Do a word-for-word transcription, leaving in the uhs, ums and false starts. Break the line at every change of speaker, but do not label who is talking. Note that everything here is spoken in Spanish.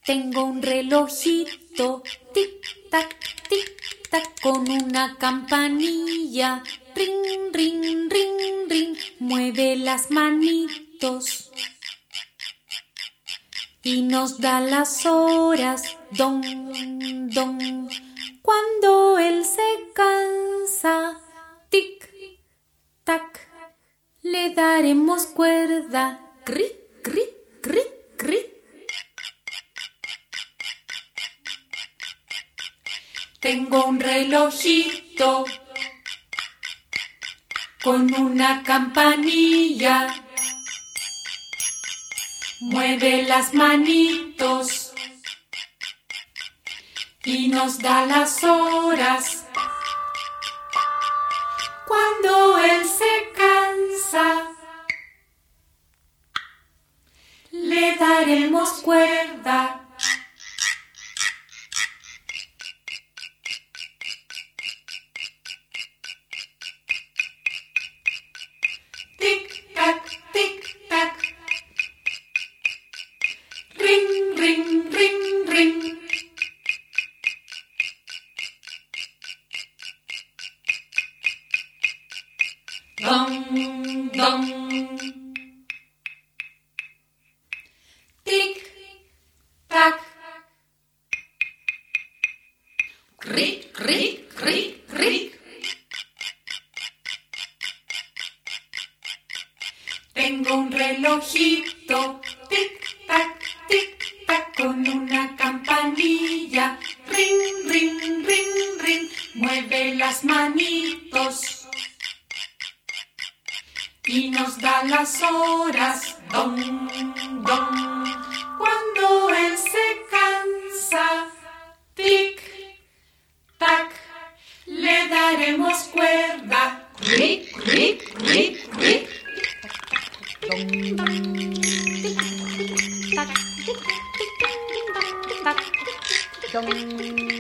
Tengo un relojito, tic-tac, tic-tac, con una campanilla, ring, ring, ring, ring, mueve las manitos y nos da las horas, don, don. Cuando él se cansa, tic-tac, le daremos cuerda, cri, cri, cri, cri. Tengo un relojito con una campanilla, mueve las manitos y nos da las horas. Cuando él se cansa, le daremos cuerda. Tic-tac, tic-tac. Ring, ring, ring, ring. Dong, dong. Tic-tac. Cric, cric, cric, cric. Tengo un relojito, tic-tac, tic-tac, con una campanilla, ring, ring, ring, ring, mueve las manitos y nos da las horas, don, don. Cuando él se cansa, tic-tac, le daremos cuerda, cric, cric, cric, cric. Dong, dong, tic, tic, tac, tic, tic, dong, tac, dong.